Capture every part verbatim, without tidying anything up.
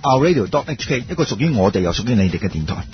our radio dot h k， 一個屬於我哋又屬於你哋嘅電台。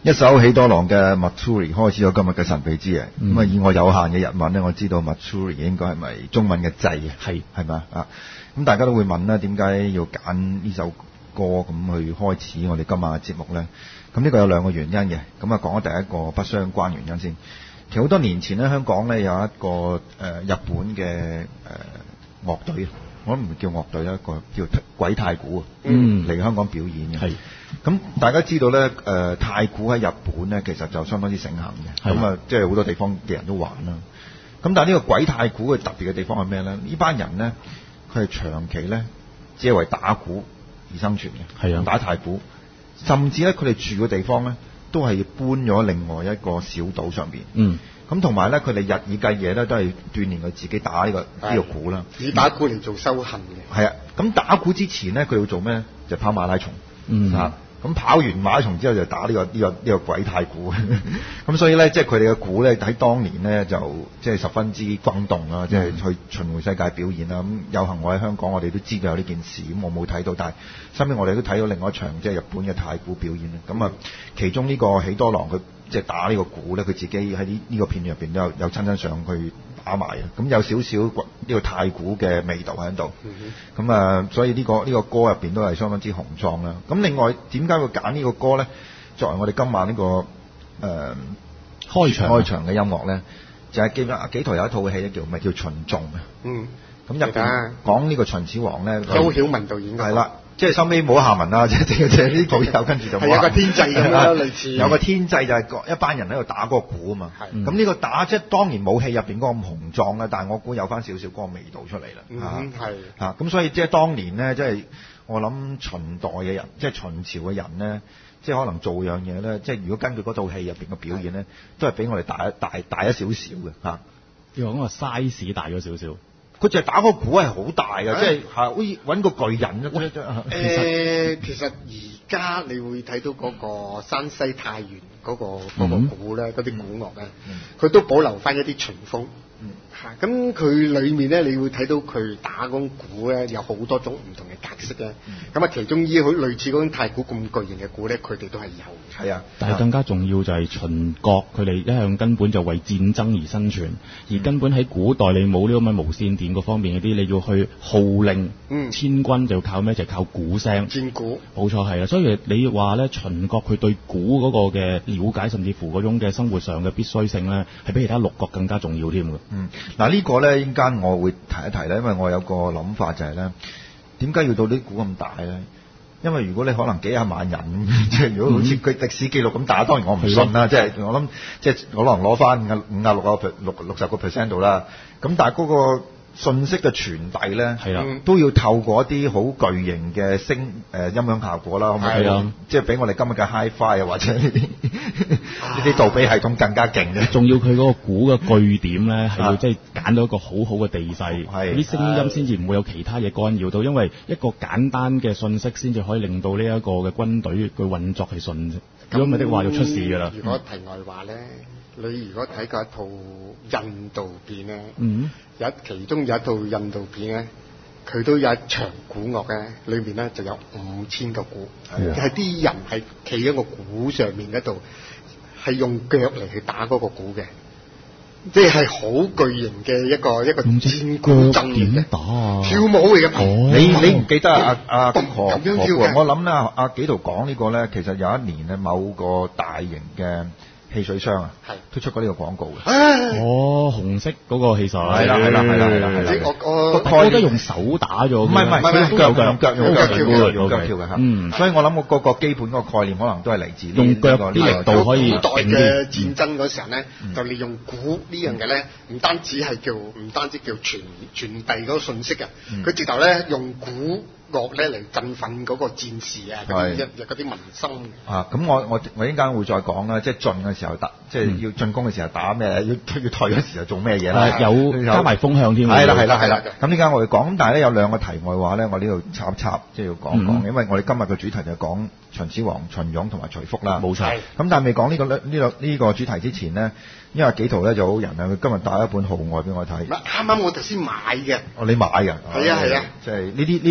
一首喜多郎嘅 Matsuri 開始咗今日嘅神秘之夜。咁啊、嗯，以我有限嘅日文咧，我知道 Matsuri 應該係咪中文嘅祭啊？係係嘛啊？咁大家都會問啦，點解要揀呢首歌咁去開始我哋今晚嘅節目咧？咁呢個有兩個原因嘅。咁啊，講咗第一個不相關原因先。其實好多年前咧，香港咧有一個誒、呃、日本嘅誒、呃、樂隊，我都唔叫樂隊啦，一個叫鬼太鼓啊，嗯，嚟香港表演嘅。係。咁大家知道咧，誒、呃、太鼓喺日本咧，其實就相當之盛行嘅。咁啊，即係好多地方嘅人都玩啦。咁但係呢個鬼太鼓嘅特別嘅地方係咩咧？呢班人咧，佢係長期咧，只係為打鼓而生存嘅。係啊，打太鼓，甚至咧佢哋住嘅地方咧，都係搬咗另外一個小島上邊。嗯。咁同埋咧，佢哋日以繼夜咧，都係鍛鍊佢自己打呢、呢個呢、呢個鼓啦。 以打鼓嚟做修行嘅。 係啊，咁打鼓之前咧，佢要做咩？就跑馬拉松。嗯。啊，咁跑完馬拉松之後就打呢、呢個呢、呢個呢、呢個鬼太鼓。咁所以咧，即係佢哋嘅鼓咧喺當年咧就即係十分之轟動啦，即係、嗯、去巡迴世界表演啦。咁有幸我喺香港，我哋都知道有呢件事，咁我冇睇到，但係身邊我哋都睇到另外一場即係日本嘅太鼓表演啦。咁啊，其中呢個喜多郎佢即係打呢個鼓咧，佢自己喺呢呢個片段入邊都有有親身上去打埋嘅，咁有少少呢個太鼓嘅味道喺度。咁、嗯、啊，所以呢、呢個呢、呢個歌入邊都係相當之雄壯啦。咁另外點解會揀呢個歌咧？作為我哋今晚呢、呢個誒、呃、開場開場嘅音樂咧，就係、是、記得幾台有一套戲咧叫咪叫秦頌啊。嗯。咁入邊講呢個秦始皇咧， 周曉文導演嘅。係啦。 即係收尾冇下文啦，即係即係呢部有跟住就冇。 係有個天際咁樣類似。 有個天際就係一班人喺度打嗰個鼓啊嘛。係。咁呢個打即係當然冇戲入邊嗰個咁雄壯啦，但係我估有翻少少嗰個味道出嚟啦。 嗯，係。 嚇咁所以即係當年咧，即係我諗秦代嘅人，即係秦朝嘅人咧，即係可能做樣嘢咧，即係如果根據嗰套戲入邊嘅表現咧，都係比我哋大一大大一少少嘅嚇。 要講個 size 大咗少少。 佢就係打個鼓係好大嘅，即係係好似揾個巨人咁樣。 誒，其實而家你會睇到嗰個山西太原嗰、嗰個嗰、嗯、個鼓咧，嗰啲鼓樂咧，佢、嗯、都保留翻一啲秦風。嗯，嚇，咁佢裏面咧，你會睇到佢打嗰種鼓咧，有好多種唔同嘅格式咧。咁啊、嗯，其中依好類似嗰種太鼓咁巨型嘅鼓咧，佢哋都係有。係啊， 但係更加重要就係秦國佢哋一向根本就為戰爭而生存，嗯、而根本喺古代你冇呢咁嘅無線電嗰方面嗰啲，你要去號令、嗯、千軍就要靠咩？就係、靠鼓聲。 戰鼓。冇錯係啊，所以你話咧，秦國佢對鼓嗰個嘅了解，甚至乎嗰種嘅生活上嘅必須性咧，係比其他六國更加重要添㗎。 嗯，嗱、這個、呢個咧，陣間我會提一提咧，因為我有個諗法就係、是、咧，點解要到啲鼓咁大咧？因為如果你可能幾廿萬人，即係如果好似佢歷史記錄咁打，當然我唔信啦，即係、嗯、我諗，即係可能攞翻五啊五啊六個六六十個 percent 度啦。咁但係嗰個信息嘅傳遞咧，係啦，都要透過一啲好巨型嘅聲誒、呃、音響效果啦，可唔可以？係啊，即係比我哋今日嘅 Hi-Fi 啊，或者呢啲呢啲杜比系統更加勁嘅。 仲要佢嗰個鼓嘅據點咧，係要即係揀到一個好好嘅地勢，啲聲音先至唔會有其他嘢干擾到，因為一個簡單嘅信息先至可以令到呢一個嘅軍隊佢運作係順。如果唔係的話，就出事㗎啦。 如果題外話咧。你如果睇過一套印度片咧，嗯、有其中有一套印度片咧，佢都有一場鼓樂咧，裏面咧就有五千個鼓，係啲人係企喺個鼓上面嗰度，係用腳嚟去打嗰個鼓嘅，即係好巨型嘅一個一個戰鼓陣嘅， 打啊、 跳舞嚟嘅。 哦、你你唔記得啊？阿阿何何我諗咧，阿、啊、紀陶講呢個咧，其實有一年咧，某個大型嘅汽水商啊，係推出過呢個廣告嘅。 哦，紅色嗰個汽水，係啦係啦係啦係啦係啦。 我我我覺得用手打咗，唔係唔係， 用腳嘅，用腳用腳跳嘅，用腳跳嘅嚇。嗯，所以我諗我個個基本嗰個概念可能都係嚟自用腳啲力度可以。 古代嘅戰爭嗰時候咧，就利用鼓呢樣嘢咧，唔單止係叫唔單止叫傳傳遞嗰個信息啊，佢直頭咧用鼓樂咧嚟振奮嗰個戰士啊，嗰啲嗰啲民心啊。咁我我我陣間會再講啦，即係進嘅時候打，即係要進攻嘅時候打咩？要要退嘅時候做咩嘢啦？ 有加埋風向添。 係啦係啦係啦。咁呢間我會講，咁但係咧有兩個題外話咧，我呢度插一插，即係要講講，因為我哋今日嘅主題就係講秦始皇、秦俑同埋徐福啦。冇錯。咁但係未講呢個呢呢個呢個主題之前呢，因為紀陶咧就好人啊，佢今日帶一本號外俾我睇。 啱啱我頭先買嘅。 哦，你買㗎？ 係啊係啊。 即係呢啲呢呢本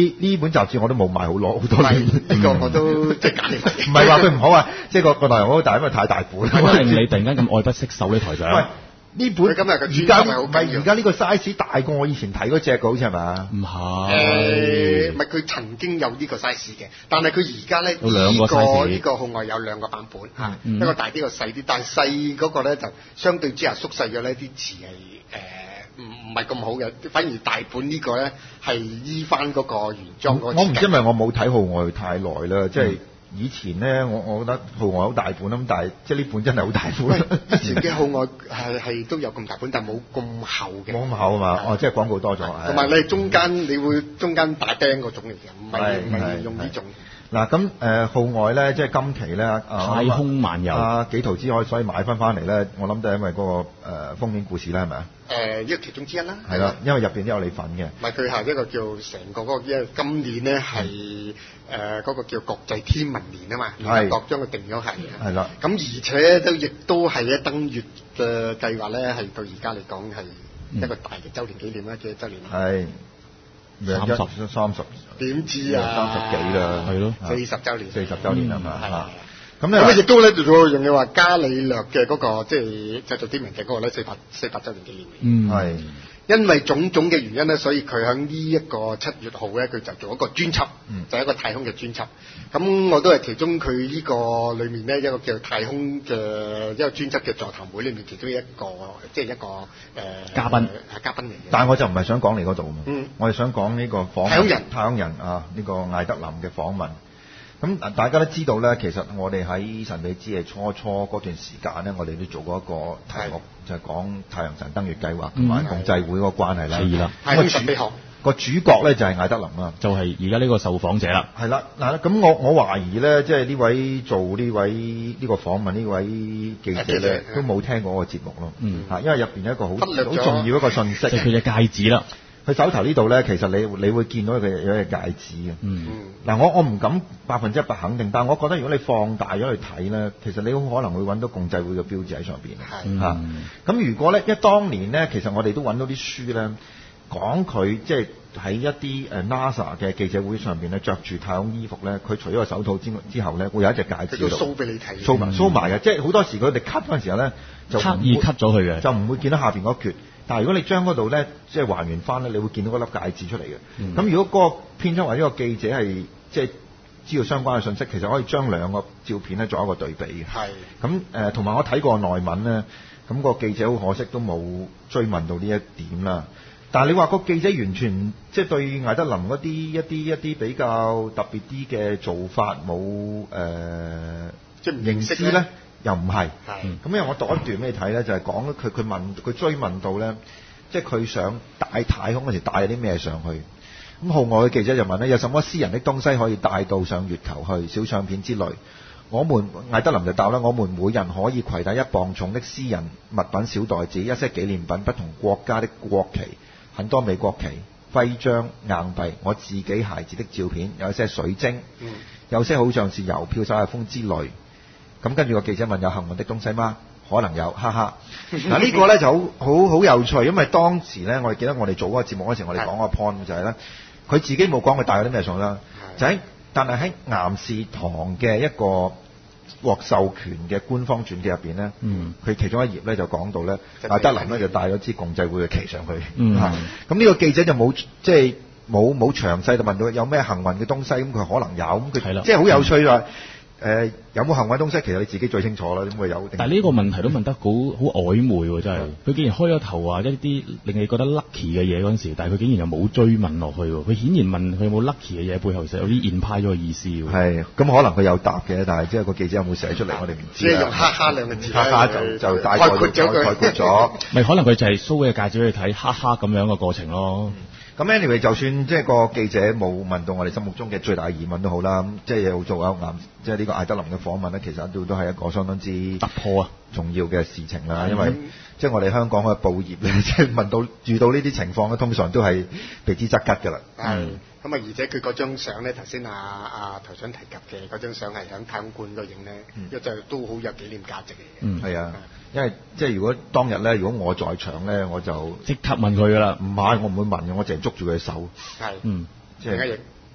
本雜誌我都冇買好攞好多年。 呢個我都即係揀嚟。 唔係話佢唔好啊，即係個個內容好大，因為太大本。 係令你突然間咁愛不釋手呢台長？ 喂，呢本今日嘅而家唔係而家呢個 size 大過我以前睇嗰隻嘅，好似係嘛？ 唔係。 誒，唔係佢曾經有呢個 size 嘅，但係佢而家咧有兩個 size。 呢個號外有兩個版本嚇， 嗯、 一個大啲，一個細啲。但係細嗰個咧就相對之下縮細咗呢啲字係誒。唔唔係咁好嘅，反而大本呢個咧係依翻嗰個原裝嗰個。 我唔知，因為我冇睇號外太耐啦，即係以前咧，我我覺得號外好大本咁，但係即係呢本真係好大本。 以前嘅號外係係都有咁大本，但係冇咁厚嘅。 冇咁厚啊嘛，哦，即係廣告多咗。 同埋你中間你會中間打釘嗰種嚟嘅，唔係唔係用呢種。 嗱咁誒號外咧，即係今期咧， 太空漫遊啊幾圖之可以所以買翻翻嚟咧，我諗都係因為嗰個誒封面故事啦，係咪啊？ 誒，一個其中之一啦。 係啦，因為入邊都有你份嘅。 唔係佢係一個叫成個嗰個，因為今年咧係誒嗰個叫國際天文年啊嘛，聯合國將佢定咗係。係啦。咁而且都亦都係咧登月嘅計劃咧，係到而家嚟講係一個大嘅週年紀念啦，幾週年。係。 三十三十。 點知啊？ 三十幾啦， 係咯。 四十週年。 四十週年啊嘛。 係。 咁咧， 咁亦都咧，仲有用嘅話，伽利略嘅嗰個即係製造天文嘅嗰個咧，四百四百週年紀念。 嗯， 係。因為種種嘅原因咧，所以佢喺呢一個七月號咧，佢就做一個專輯，嗯、就係一個太空嘅專輯。咁我都係其中佢呢個裏面咧一個叫太空嘅一個專輯嘅座談會裏面其中一個，即係一個誒、呃、 嘉賓， 係嘉賓嚟嘅。 但係我就唔係想講你嗰度嘛， 嗯， 我係想講呢個訪問太空人， 太空人啊，呢、這個艾德林嘅訪問。咁大家都知道咧，其實我哋喺神秘之夜初初嗰段時間咧，我哋都做過一個題目，就係、是、講太陽神登月計劃同埋共濟會嗰個關係啦。 係啦， 太空神秘學個主角咧就係艾德林啊， 就係而家呢個受訪者啦。 係啦，嗱咁我我懷疑咧，即係呢位做呢位呢、這個訪問呢位記者咧，都冇聽過個節目咯。嗯，嚇，因為入邊有一個好好重要一個信息， 就係佢嘅戒指啦。 佢手頭呢度咧，其實你你會見到佢有一隻戒指嘅。嗯。嗱，我我唔敢百分之一百肯定，但係我覺得如果你放大咗去睇咧，其實你好可能會揾到共濟會嘅標誌喺上邊。係。嚇。咁如果咧，因為當年咧，其實我哋都揾到啲書咧，講佢即係喺一啲誒 NASA 嘅記者會上邊咧，着住太空衣服咧，佢除咗個手套之之後咧，會有一隻戒指喺度。 佢 show 俾你睇。 show 埋 show 埋嘅，即係好多時佢哋 cut 嗰陣時候咧，就刻意 cut 咗佢嘅， 就唔會見到下邊嗰橛。但係如果你將嗰度咧，即係還原翻咧，你會見到嗰粒戒指出嚟嘅。咁、嗯、如果嗰個編輯或者個記者係即係知道相關嘅信息，其實可以將兩個照片咧作一個對比嘅。係。咁誒，同、呃、埋我睇過內文咧，咁、個記者好可惜都冇追問到呢一點啦。但係你話個記者完全即係對艾德林嗰啲一啲一啲比較特別啲嘅做法冇誒，呃、即係唔認識咧？又唔係，咁因為我讀一段俾你睇咧，就係講佢佢問佢追問到咧，即係佢想帶太空嗰時帶咗啲咩上去。咁號外嘅記者就問咧，有什麼私人的東西可以帶到上月球去？小相片之類。我們艾德林就答啦，我們每人可以攜帶一磅重的私人物品小袋子，一些紀念品，不同國家的國旗，很多美國旗、徽章、硬幣，我自己孩子的照片，有一些水晶，有些好像是郵票、手提風之類。咁跟住個記者問，有幸運的東西嗎？可能有，哈哈。嗱呢個咧就好好好有趣，因為當時咧我哋記得我哋做嗰個節目嗰時，我哋講個 point 就係咧，佢自己冇講佢帶咗啲咩上啦，就喺但係喺岩士堂嘅一個獲授權嘅官方傳記入邊咧，佢、嗯、其中一頁咧就講到咧，艾德林咧就帶咗支共濟會嘅旗上去。嗯。咁呢個記者就冇即係冇冇詳細就問到有咩幸運嘅東西，咁佢可能有，咁佢即係好有趣啦。誒、呃、有冇幸運東西？其實你自己最清楚啦，點會有？ 但係呢個問題都問得好好曖昧喎，真係。佢竟然開咗頭話一啲令你覺得 lucky 嘅嘢嗰陣時，但係佢竟然又冇追問落去喎。佢顯然問佢有冇 lucky 嘅嘢，背後其實有啲現派咗嘅意思喎。係，咁可能佢有答嘅，但係即係個記者有冇寫出嚟，我哋唔知。即係用哈哈兩個字，哈哈就就大概概括咗。概括咗。咪可能佢就係 show 嘅戒指俾你睇，哈哈咁樣嘅過程咯。咁 anyway， 就算即係個記者冇問到我哋心目中嘅最大疑問都好啦，咁即係有做有啱，即係呢個艾德林嘅訪問咧，其實都都係一個相當之突破啊重要嘅事情啦。因為即係我哋香港嘅報業咧，即係問到遇到呢啲情況咧，通常都係避之則吉㗎啦。係。咁啊，而且佢嗰張相咧，頭先阿阿台長提及嘅嗰張相係喺太空館度影咧，一就都好有紀念價值嘅嘢。嗯，係啊。因為即係如果當日咧，如果我在場咧，我就即刻問佢噶啦。唔係，我唔會問嘅，我淨係捉住佢手。係，嗯，即係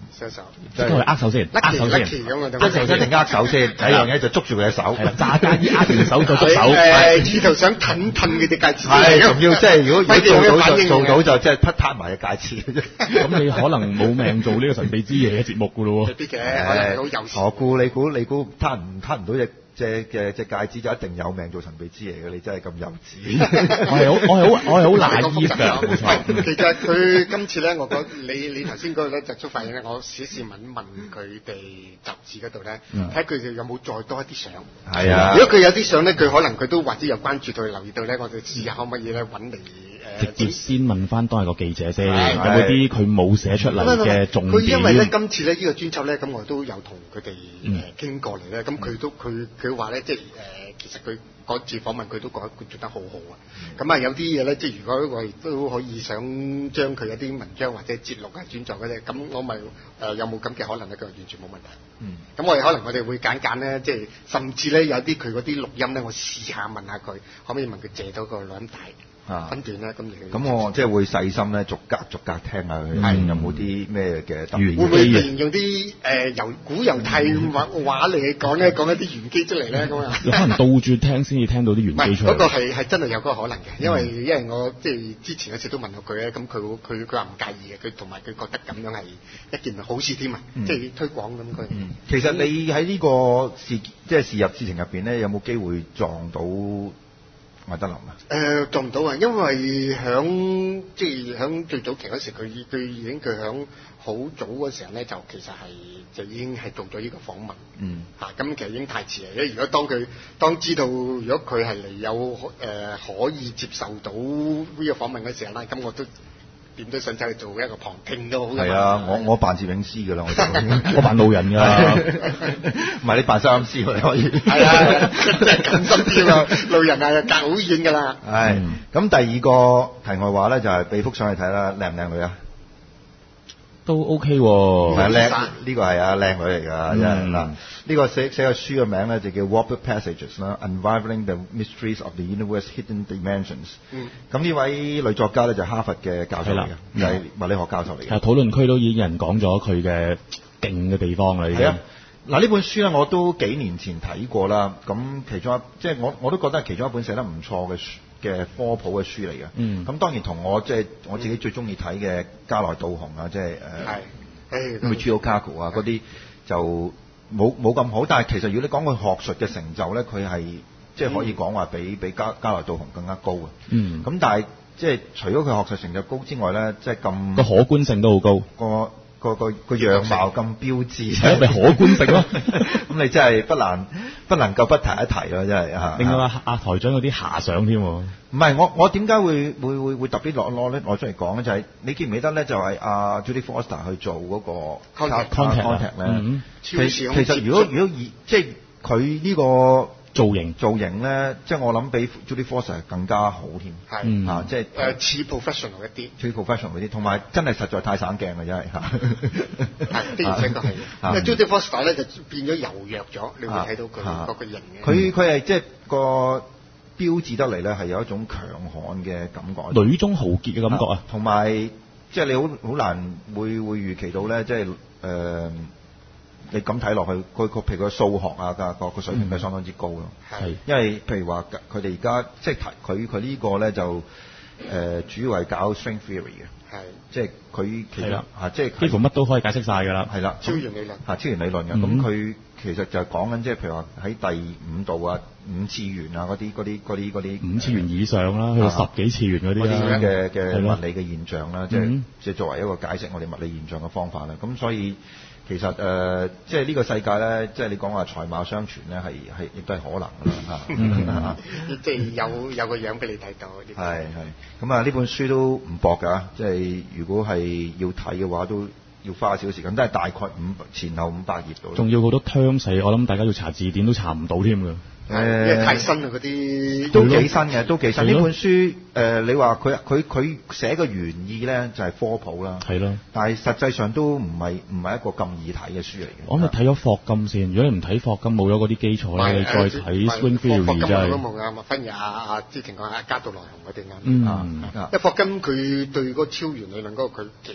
雙手， 即係握手先，握手先， 咁啊， 一定一定握手先，第一樣嘢就捉住佢嘅手， 係啦，揸家依握完手再捉手， 誒，意圖想褪褪佢隻戒指， 係，仲要即係如果做到就做到就即係撻撻埋嘅戒指嘅啫。 咁你可能冇命做呢個神秘之夜嘅節目噶咯喎。 未必嘅，可能好有時。 我估你估你估撻唔撻唔到隻隻嘅隻戒指就一定有命做神秘之夜嘅，你真係咁幼稚。 我係好我係好我係好難醫㗎，冇錯。 其實佢今次咧，我覺得你你頭先嗰個咧就觸發咧，我試試問問佢哋雜誌嗰度咧，睇佢哋有冇再多一啲相。 係啊。 如果佢有啲相咧，佢可能佢都或者有關注到、留意到咧，我哋試下可唔可以咧揾嚟。 直接先問翻當日個記者先，有冇啲佢冇寫出嚟嘅重點？ 佢因為咧今次咧呢個專輯咧，咁我都有同佢哋誒傾過嚟咧，咁佢都佢佢話咧，即係誒其實佢嗰次訪問佢都覺得佢做得好好啊。咁啊有啲嘢咧，即係如果我哋都可以想將佢一啲文章或者節錄啊轉作嘅咧，咁我咪誒有冇咁嘅可能咧？佢話完全冇問題。嗯。咁我哋可能我哋會揀揀咧，即係甚至咧有啲佢嗰啲錄音咧，我試下問下佢，可唔可以問佢借到個錄音帶？啊，分段咧，咁你咁我即係會細心咧，逐格逐格聽下佢，係有冇啲咩嘅特別？ 會唔會連用啲誒猶古猶太話話嚟講咧，講一啲玄機出嚟咧咁啊？ 有可能倒轉聽先至聽到啲玄機出嚟。 嗰個係係真係有嗰個可能嘅，因為因為我即係之前嗰次都問過佢咧，咁佢佢佢話唔介意嘅，佢同埋佢覺得咁樣係一件好事添啊，即係推廣咁佢。 其實你喺呢個事即係事入事情入邊咧，有冇機會撞到麥德林啊？ 誒、呃、做唔到啊，因為響即係響最早期嗰時，佢佢已經佢響好早嗰時候咧，就其實係就已經係做咗呢個訪問。嗯。嚇、啊，咁其實已經太遲啦。因為如果當佢當知道如果佢係嚟有誒、呃、可以接受到呢個訪問嘅時候咧，咁我都點都想走去做一個旁聽都好。 係啊，我我扮攝影師㗎啦，我就我扮路人㗎， 唔係你扮收音師喎，你可以。 係啊，真係咁心啲啊！路人啊，隔好遠㗎啦。 係。咁第二個題外話咧，就係俾幅相去睇啦，靚唔靚女啊？ 都 OK 喎， 係靚，呢個係啊靚女嚟㗎，真係嗱。呢個寫寫個書嘅名咧就叫 Warped Passages 啦 ，Unraveling the Mysteries of the Universe Hidden Dimensions。嗯。咁呢位女作家咧就係哈佛嘅教授嚟嘅，就係物理學教授嚟嘅。 係討論區都已經有人講咗佢嘅勁嘅地方啦，已經。係啊。 嗱呢本書咧我都幾年前睇過啦，咁其中一即係我我都覺得係其中一本寫得唔錯嘅書嘅科普嘅書嚟嘅。嗯。咁當然同我即係我自己最中意睇嘅加內道雄啊，即係誒 Michio Kaku 啊嗰啲就冇冇咁好，但係其實如果你講佢學術嘅成就咧，佢係即係可以講話比比加加內道雄更加高嘅。嗯。咁但係即係除咗佢學術成就高之外咧，即係咁個可觀性都好高。 個個個個樣貌咁標緻， 係咪可觀性咯？ 咁你真係不難不能夠不提一提咯，真係嚇。 另外阿台長有啲遐想添。唔係我我點解會會會會特別攞攞咧攞出嚟講咧？就係、是、你記唔記得咧？就係、是、阿、啊、Judy Foster 去做嗰個 contact 咧。其其實如果如果以即係佢呢個造型造型咧，即係我諗比 Judy Foster 更加好添。係、嗯、啊，即係誒似 professional 一啲， 似 professional 嗰啲，同埋真係實在太省鏡啦，真係嚇。 係的而且確係。因為 Judy Foster 咧就變咗柔弱咗，你會睇到佢嗰個型嘅。佢佢係即係個標誌得嚟咧，係有一種強悍嘅感覺， 女中豪傑嘅感覺啊。 同埋即係你好好難會會預期到咧，即係誒。呃你咁睇落去，佢佢譬如個數學啊，個個水平係相當之高咯。係、嗯，因為譬如話佢哋而家即係佢佢呢個咧就誒、呃、主要係搞 string theory 嘅。係，即係佢其實嚇即係幾乎乜都可以解釋晒㗎啦。係啦， 超弦理論嚇超弦理論嘅。咁佢、嗯、其實就係講緊即係譬如話喺第五度啊、五次元啊嗰啲嗰啲嗰啲嗰啲五次元以上啦，去到十幾次元嗰啲嘅嘅物理嘅現象啦，即係即係作為一個解釋我哋物理現象嘅方法啦。咁所以其實誒、呃，即係呢個世界咧，即係你講話才貌相傳咧，係係亦都係可能㗎啦嚇。 即係有有個樣俾你睇到。 係係。咁啊，呢本書都唔薄㗎，即係如果係要睇嘅話，都要花少少時間，都係大概五前後五百頁度。 仲要好多 terms，我諗大家要查字典都查唔到添㗎。 誒、呃，因為太新啦嗰啲， 都幾新嘅，都幾新。呢本書誒、呃，你話佢佢佢寫個原意咧，就係、是、科普啦。係咯。但係實際上都唔係唔係一個咁易睇嘅書嚟嘅。 我咪睇咗霍金先，如果你唔睇霍金，冇咗嗰啲基礎咧，你再睇 String Theory 真係。霍金冇啊，麥芬亞啊，之前講阿加道羅雄嗰啲啱。嗯。因為霍金佢對嗰個超弦理論嗰個佢其實唔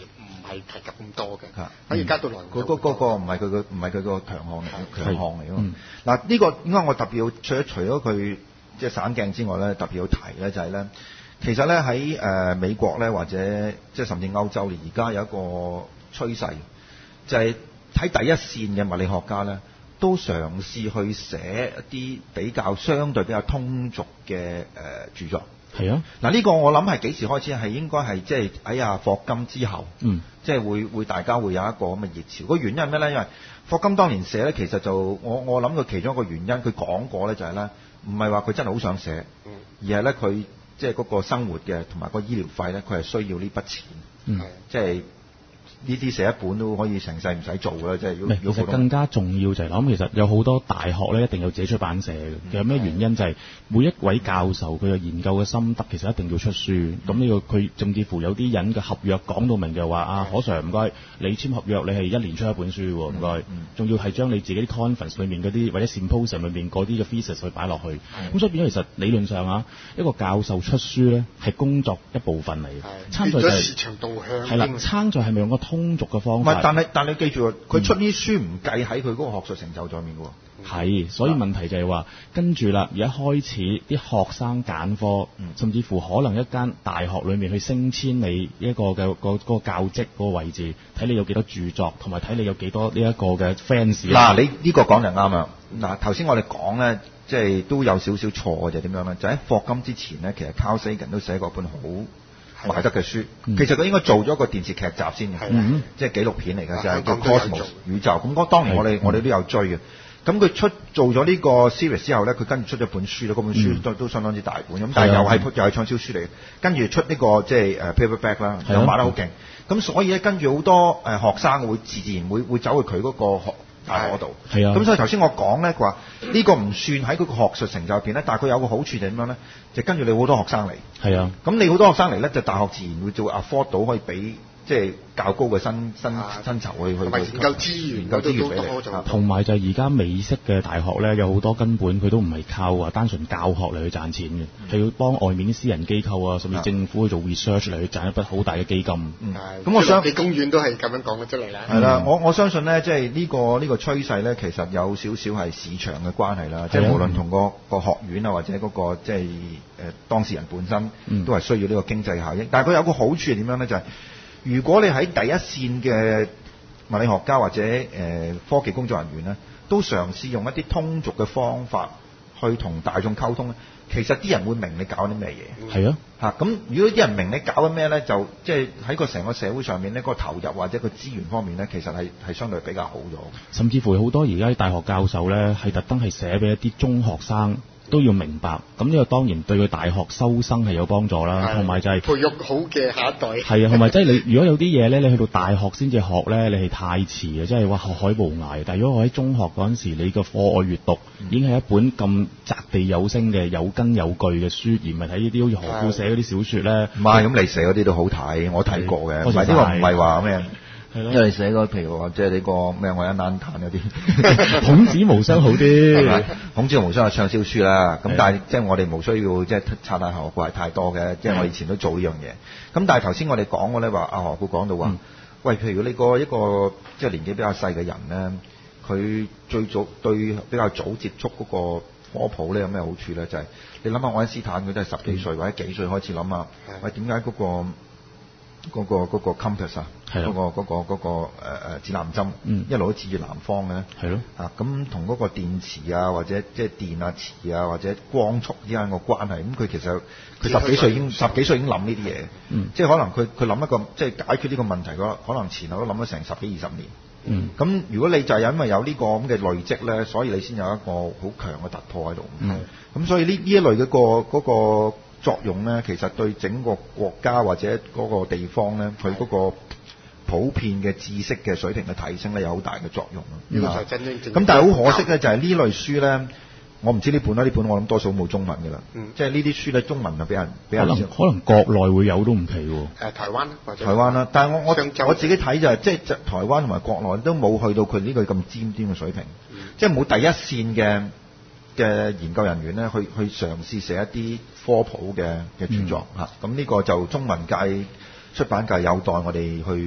係提及咁多嘅，反而加到來嗰嗰嗰個唔係佢個唔係佢個強項嚟，強項嚟㗎嘛。嗱呢個應該我特別要除咗除咗佢即係省鏡之外咧，特別要提咧就係咧，其實咧喺誒美國咧或者即係甚至歐洲，而家有一個趨勢，就係喺第一線嘅物理學家咧，都嘗試去寫一啲比較相對比較通俗嘅誒著作。 係啊， 嗱呢個我諗係幾時開始？係應該係即係喺阿霍金之後，嗯，即係會會大家會有一個咁嘅熱潮。個原因係咩咧？因為霍金當年寫咧，其實就我我諗佢其中一個原因，佢講過咧就係咧，唔係話佢真係好想寫，而係咧佢即係嗰個生活嘅同埋個醫療費咧，佢係需要呢筆錢，嗯，即係。呢啲寫一本都可以成世唔使做嘅，即係如果其實更加重要就係諗，其實有好多大學咧一定有自己出版社嘅。其實咩原因就係每一位教授佢嘅研究嘅心得，其實一定要出書。咁呢個佢甚至乎有啲人嘅合約講到明嘅話，啊何 Sir 唔該，你簽合約你係一年出一本書喎，唔該，仲要係將你自己啲 conference 裏面嗰啲或者 symposium 裏面嗰啲嘅 thesis 去擺落去。咁所以變咗其實理論上啊，一個教授出書咧係工作一部分嚟嘅。參賽就係市場導向。 係啦，參賽係咪用個通俗嘅方法？ 唔係，但係但係你記住，佢出呢書唔計喺佢嗰個學術成就上面嘅喎。 係，所以問題就係話，跟住啦，而家開始啲學生揀科，嗯、甚至乎可能一間大學裏面去升遷你一個嘅個嗰個教職嗰個位置，睇你有幾多著作，同埋睇你有幾多呢一個嘅 fans。 嗱，你呢個講就啱啦。嗱，頭先我哋講咧，即係都有少少錯嘅，就點樣咧？就喺霍金之前咧，其實 Carl Sagan 都寫過本好賣得嘅書，嗯、其實佢應該做咗個電視劇集先嘅，嗯、即係紀錄片嚟嘅，就係叫 Cosmos 宇宙。咁嗰當年我哋我哋都有追嘅。咁佢出做咗呢個 series 之後咧，佢跟住出咗本書啦。嗰本書都、嗯、都相當之大本，咁但係又係又係暢銷書嚟嘅。跟住出呢、這個即係誒 paperback 啦，又賣得好勁。咁所以咧，跟住好多誒學生會自然會會走去佢嗰個學大學嗰度。係啊。咁所以頭先我講咧，佢話呢個唔算喺佢個學術成就入邊咧，但係佢有個好處就點樣咧？就跟住你好多學生嚟。係啊。咁你好多學生嚟咧，就大學自然會做 afford 到可以俾。即係較高嘅薪薪薪酬去去研究資源， 研究資源俾你。 同埋就係而家美式嘅大學咧，有好多根本佢都唔係靠啊單純教學嚟去賺錢嘅，係、嗯、要幫外面啲私人機構啊，甚至政府去做 research 嚟去賺一筆好大嘅基金。咁、嗯嗯、我想，你公園都係咁樣講嘅出嚟啦。 係啦，我我相信咧，即係呢個呢、呢個趨勢咧，其實有少少係市場嘅關係啦。即係無論同個個學院啊，或者嗰、嗰個即係誒當事人本身，嗯、都係需要呢個經濟效益。但係佢有個好處係點樣咧？就係、係如果你喺第一線嘅物理學家或者誒、呃、科技工作人員咧，都嘗試用一啲通俗嘅方法去同大眾溝通咧，其實啲人會明你搞啲咩嘢。係啊，嚇咁如果啲人明你搞緊咩咧，就即係喺個成個社會上面咧，個投入或者個資源方面咧，其實係係相對比較好咗。甚至乎好多而家啲大學教授咧，係特登係寫俾一啲中學生。都要明白，咁呢個當然對佢大學收生係有幫助啦，同埋就係培育好嘅下一代。 係啊，同埋即係你如果有啲嘢咧，你去到大學先至學咧，你係太遲啊！即係話學海無涯。但係如果我喺中學嗰陣時，你個課外閱讀已經係一本咁擲地有聲嘅有根有據嘅書，而唔係睇呢啲好似何故寫嗰啲小説咧。唔係，咁你寫嗰啲都好睇，我睇過嘅。唔係呢個唔係話咩？因為寫個譬如話，即係你個咩我一冷淡嗰啲，孔子無雙好啲，孔子無雙係暢銷書啦。咁但係即係我哋無需要即係擦大學怪太多嘅，即係我以前都做呢樣嘢。咁但係頭先我哋講過咧話，阿何故講到話，嗯、喂，譬如你個一個即係年紀比較細嘅人咧，佢最早對比較早接觸嗰個科普咧有咩好處咧？就係、是、你諗下，愛因斯坦佢都係十幾歲、嗯、或者幾歲開始諗啊，喂，點解嗰個？嗰、那個嗰、那個 compass 啊，嗰、那個嗰、那個嗰、那個誒、呃、指南針，嗯、一路都指住南方嘅，係咯，啊咁同嗰個電磁啊或者即係電啊磁啊或者光速之間個關係，咁佢其實佢十幾歲已經十幾歲已經諗呢啲嘢，嗯、即係可能佢佢諗一個即係解決呢個問題嘅，可能前後都諗咗成十幾二十年，咁、嗯、如果你就係因為有呢個咁嘅累積咧，所以你先有一個好強嘅突破喺度，咁、嗯、所以呢呢一類嘅個嗰個。那個作用咧，其實對整個國家或者嗰個地方咧，佢嗰個普遍嘅知識嘅水平嘅提升咧，有好大嘅作用咯。呢個就係真正正。咁但係好可惜咧，就係呢類書咧，我唔知呢本啦，呢本我諗多數冇中文㗎啦。嗯。即係呢啲書咧，中文就俾人俾人。可能可能國內會有都唔奇喎。誒，台灣或者。台灣啦，但係我我我自己睇就係，即係台灣同埋國內都冇去到佢呢個咁尖端嘅水平，嗯、即係冇第一線嘅。嘅研究人員咧，去去嘗試寫一啲科普嘅嘅著作嚇，咁呢、嗯、個就中文界出版界有待我哋去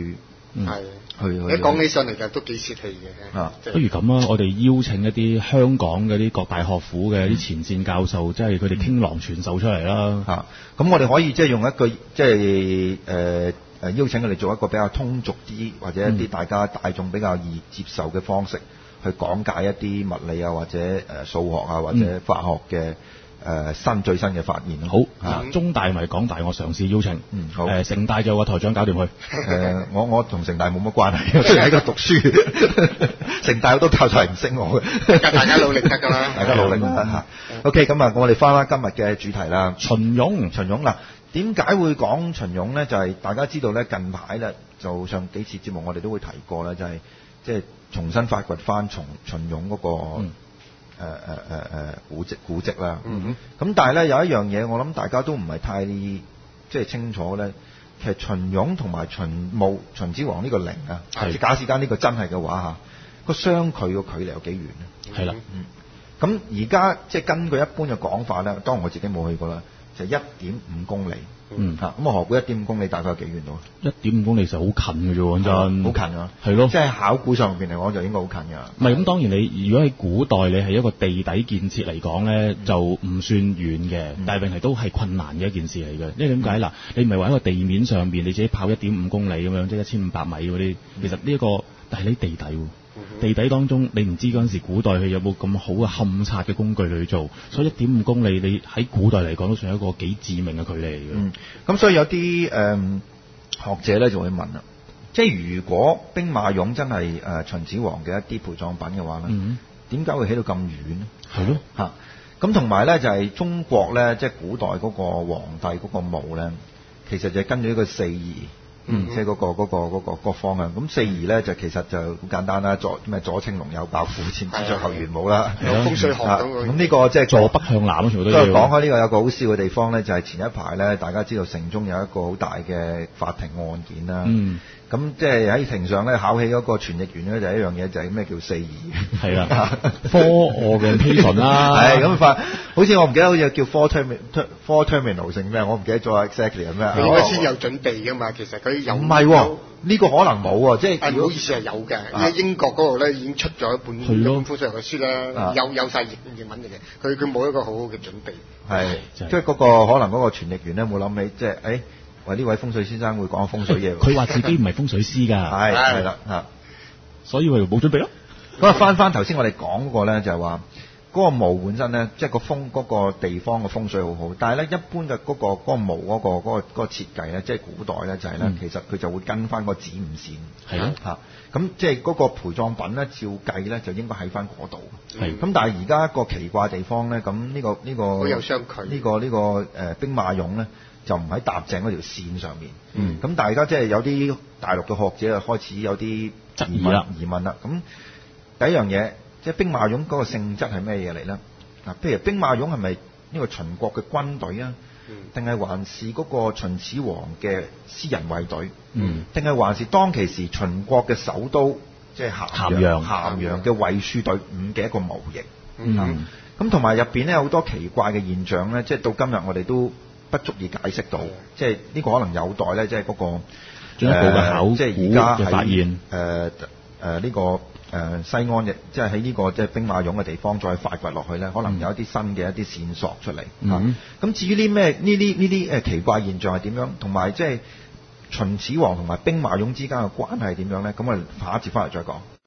係。 去去。 你講起上嚟就都幾泄氣嘅。 啊， 就是、 不如咁啊，我哋邀請一啲香港嘅啲各大學府嘅啲前線教授，即係佢哋傾囊傳授出嚟啦。 嚇、嗯，咁我哋可以即係用一個即係誒誒邀請佢哋做一個比較通俗啲，或者一啲大家大眾比較易接受嘅方式，去講解一啲物理啊，或者誒數學啊，或者化學嘅。嗯誒、呃、新最新嘅發現。 好，啊、中大咪港大，我嘗試邀請。 嗯，好。誒、 呃，城大就有個台長搞掂佢。誒、 呃，我我同城大冇乜關係，雖然喺度讀書。城大好多教授係唔識我嘅。 大家努力得㗎啦。 大家努力得嚇。OK，咁啊，我哋翻返今日嘅主題啦。 秦俑， 秦俑嗱，點解會講秦俑咧？就係、是、大家知道咧，近排咧就上幾次節目我哋都會提過啦，就係即係重新發掘翻秦秦俑嗰個。嗯誒誒誒誒古蹟古蹟啦，咁、嗯、但係咧有一樣嘢，我諗大家都唔係太即係清楚咧。其實秦俑同埋秦墓秦始皇呢個陵啊，即假使間呢個真係嘅話嚇，個相距個距離有幾遠咧？ 係啦， 咁而家即係根據一般嘅講法咧，當然我自己冇去過啦，就一點五公里。嗯嚇，咁啊何估一點五公里大概有幾遠到？ 一點五公里就好近嘅啫，講真。好近啊！ 係咯， 即係考古上邊嚟講就應該好近㗎。 唔係咁，當然你如果喺古代你係一個地底建設嚟講咧，嗯、就唔算遠嘅，嗯、但係問題都係困難嘅一件事嚟嘅。因為點解嗱？你唔係話喺個地面上邊你自己跑一點五公里咁樣，即係一千五百米嗰啲，其實呢、這、一個但係喺地底喎。地底當中，你唔知嗰陣時古代佢有冇咁好嘅勘察嘅工具去做，所以一點五公里你喺古代嚟講都算係一個幾致命嘅距離嚟嘅。嗯， 咁所以有啲誒、呃、學者咧就會問啦，即係如果兵馬俑真係誒、呃、秦始皇嘅一啲陪葬品嘅話咧，點、嗯、解會起到咁遠咧？ 係咯， 嚇咁同埋咧就係、是、中國咧，即係古代嗰個皇帝嗰個墓咧，其實就係跟住呢個四夷。嗯，即係嗰個嗰、嗰個嗰、嗰個嗰個方向。咁四夷咧就其實就好簡單啦，左咩左青龍右白虎，前朱雀後玄武啦。 有風水學咁。咁呢個即係坐北向南，全部都要。 都係講開呢個有個好笑嘅地方咧，就係、是、前一排咧，大家知道城中有一個好大嘅法庭案件啦。嗯。咁即係喺庭上咧考起嗰個傳譯員咧，就係、一樣嘢，就係咩叫四夷。係啦。 four orientation 啦。係咁法，好似我唔記得好似叫 four terminal four terminal 成咩，我唔記得咗 exactly 係咩。 佢應該先有準備㗎嘛，其實佢有。 唔係喎，呢、這個可能冇喎，即係。 唔好意思係有嘅，因為英國嗰度咧已經出咗一本一本風水學嘅書咧，有有曬譯英文嘅嘅，佢佢冇一個好好嘅準備。係，即係嗰個可能嗰個傳譯員咧冇諗起，即係誒。哎喂，呢位風水先生會講風水嘢。 佢話自己唔係風水師㗎。 係係啦嚇， 所以佢冇準備咯。 咁啊，翻翻頭先我哋講嗰個咧，就係話嗰個墓本身咧，即係個風嗰個地方嘅風水好好，但係咧一般嘅嗰個嗰個墓嗰個嗰個嗰個設計咧，即係古代咧就係咧，其實佢就會跟翻個子午線。係咯嚇，咁即係嗰個陪葬品咧，照計咧就應該喺翻嗰度。係。咁但係而家一個奇怪地方咧，咁呢個呢個好有相距。呢個呢個誒兵馬俑咧。就唔喺踏正嗰條線上面，嗯，咁大家即係有啲大陸嘅學者啊，開始有啲質疑啦、疑問啦。咁第一樣嘢，即係兵馬俑嗰個性質係咩嘢嚟咧？嗱，譬如兵馬俑係咪呢個秦國嘅軍隊啊？定係還是嗰個秦始皇嘅私人衛隊？嗯，定係還是當其時秦國嘅首都即係咸陽咸陽嘅衛戍隊伍嘅一個模型？嗯，咁同埋入邊咧有好多奇怪嘅現象咧，即係到今日我哋都不足以解釋到，即係呢個可能有待咧，即係嗰個進一步嘅考古嘅發現。誒誒呢個誒、呃、西安嘅，即係喺呢個即係兵馬俑嘅地方再發掘落去咧，可能有一啲新嘅一啲線索出嚟。嗯，咁、嗯啊、至於啲咩呢啲呢啲誒奇怪現象係點樣，同埋即係秦始皇同埋兵馬俑之間嘅關係係點樣咧？咁我哋下一節翻嚟再講。